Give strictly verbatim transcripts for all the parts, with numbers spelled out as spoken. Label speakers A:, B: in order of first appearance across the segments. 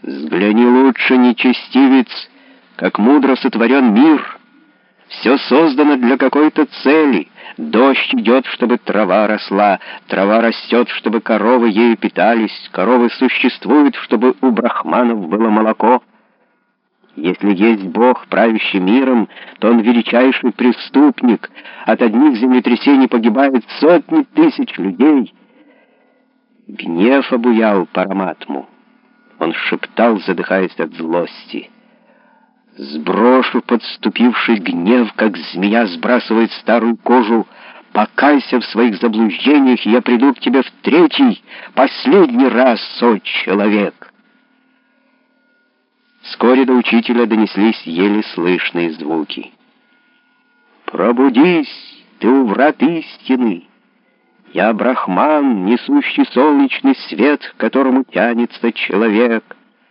A: Взгляни лучше, нечестивец, как мудро сотворен мир. Все создано для какой-то цели. Дождь идет, чтобы трава росла, трава растет, чтобы коровы ею питались, коровы существуют, чтобы у брахманов было молоко. Если есть Бог, правящий миром, то Он величайший преступник. От одних землетрясений погибают сотни тысяч людей. Гнев обуял Параматму. Он шептал, задыхаясь от злости: «Сброшу подступивший гнев, как змея сбрасывает старую кожу. Покайся в своих заблуждениях, и я приду к тебе в третий, последний раз, о человек!» Вскоре до учителя донеслись еле слышные звуки. «Пробудись, ты у врат истины! Я Брахман, несущий солнечный свет, к которому тянется человек.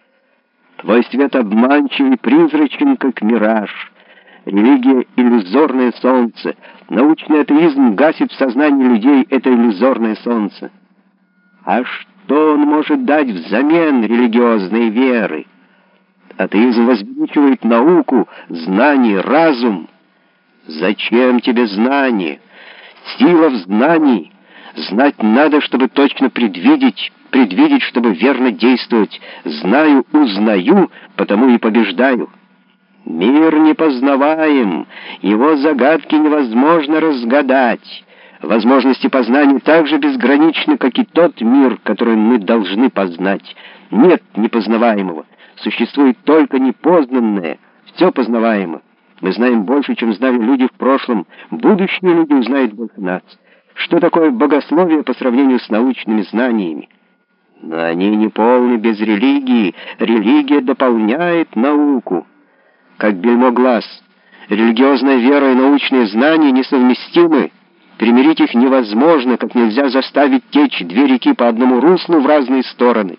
A: Твой свет обманчив и призрачен, как мираж. Религия — иллюзорное солнце. Научный атеизм гасит в сознании людей это иллюзорное солнце. А что он может дать взамен религиозной веры? Атеизм возвеличивает науку, знание, разум. Зачем тебе знание? Сила в знании. Знать надо, чтобы точно предвидеть, предвидеть, чтобы верно действовать. Знаю, узнаю, потому и побеждаю. Мир непознаваем, его загадки невозможно разгадать. Возможности познания так же безграничны, как и тот мир, который мы должны познать. Нет непознаваемого, существует только непознанное, все познаваемо. Мы знаем больше, чем знали люди в прошлом, будущие люди узнают больше нас. Что такое богословие по сравнению с научными знаниями? Но они не полны без религии. Религия дополняет науку. Как бельмо глаз. Религиозная вера и научные знания несовместимы. Примирить их невозможно, как нельзя заставить течь две реки по одному руслу в разные стороны.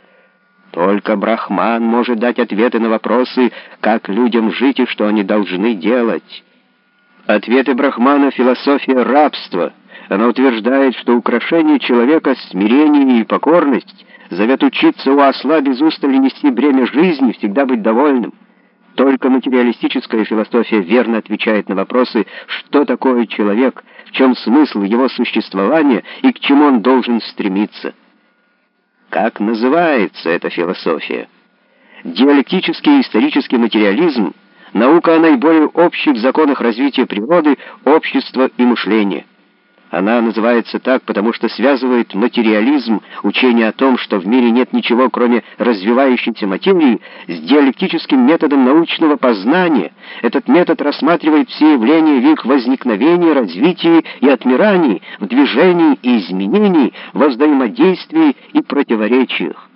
A: Только Брахман может дать ответы на вопросы, как людям жить и что они должны делать. Ответы Брахмана — философия рабства. Она утверждает, что украшение человека — смирение и покорность, зовет учиться у осла без устали нести бремя жизни, всегда быть довольным. Только материалистическая философия верно отвечает на вопросы, что такое человек, в чем смысл его существования и к чему он должен стремиться. Как называется эта философия? Диалектический и исторический материализм — наука о наиболее общих законах развития природы, общества и мышления. Она называется так, потому что связывает материализм, учение о том, что в мире нет ничего, кроме развивающейся материи, с диалектическим методом научного познания. Этот метод рассматривает все явления в их возникновении, развитии и отмирании, в движении и изменении, во взаимодействии и противоречиях.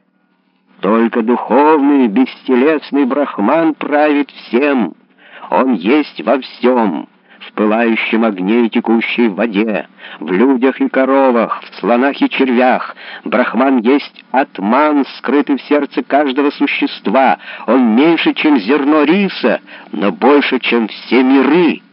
A: Только духовный, бестелесный Брахман правит всем. Он есть во всем. В пылающем огне и текущей воде, в людях и коровах, в слонах и червях. Брахман есть атман, скрытый в сердце каждого существа. Он меньше, чем зерно риса, но больше, чем все миры.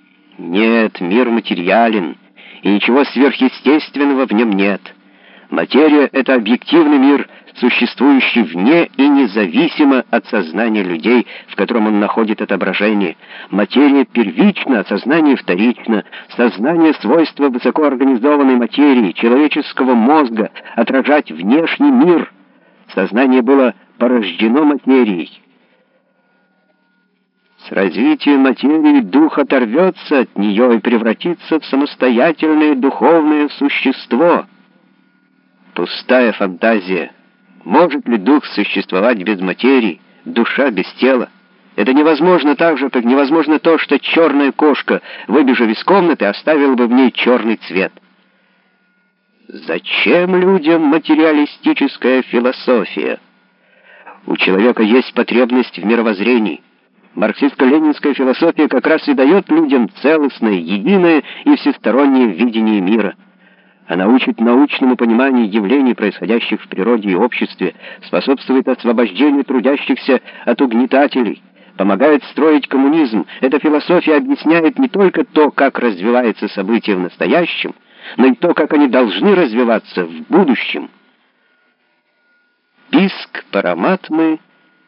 A: Нет, мир материален, и ничего сверхъестественного в нем нет. Материя — это объективный мир, существующий вне и независимо от сознания людей, в котором он находит отображение. Материя первична, а сознание вторично. Сознание — свойство высокоорганизованной материи, человеческого мозга, отражать внешний мир. Сознание было порождено материей. С развитием материи дух оторвется от нее и превратится в самостоятельное духовное существо. Пустая фантазия. Может ли дух существовать без материи, душа без тела? Это невозможно так же, как невозможно то, что черная кошка, выбежав из комнаты, оставила бы в ней черный цвет. Зачем людям материалистическая философия? У человека есть потребность в мировоззрении. Марксистско-ленинская философия как раз и дает людям целостное, единое и всестороннее видение мира. Она учит научному пониманию явлений, происходящих в природе и обществе, способствует освобождению трудящихся от угнетателей, помогает строить коммунизм. Эта философия объясняет не только то, как развивается событие в настоящем, но и то, как они должны развиваться в будущем. писк Параматмы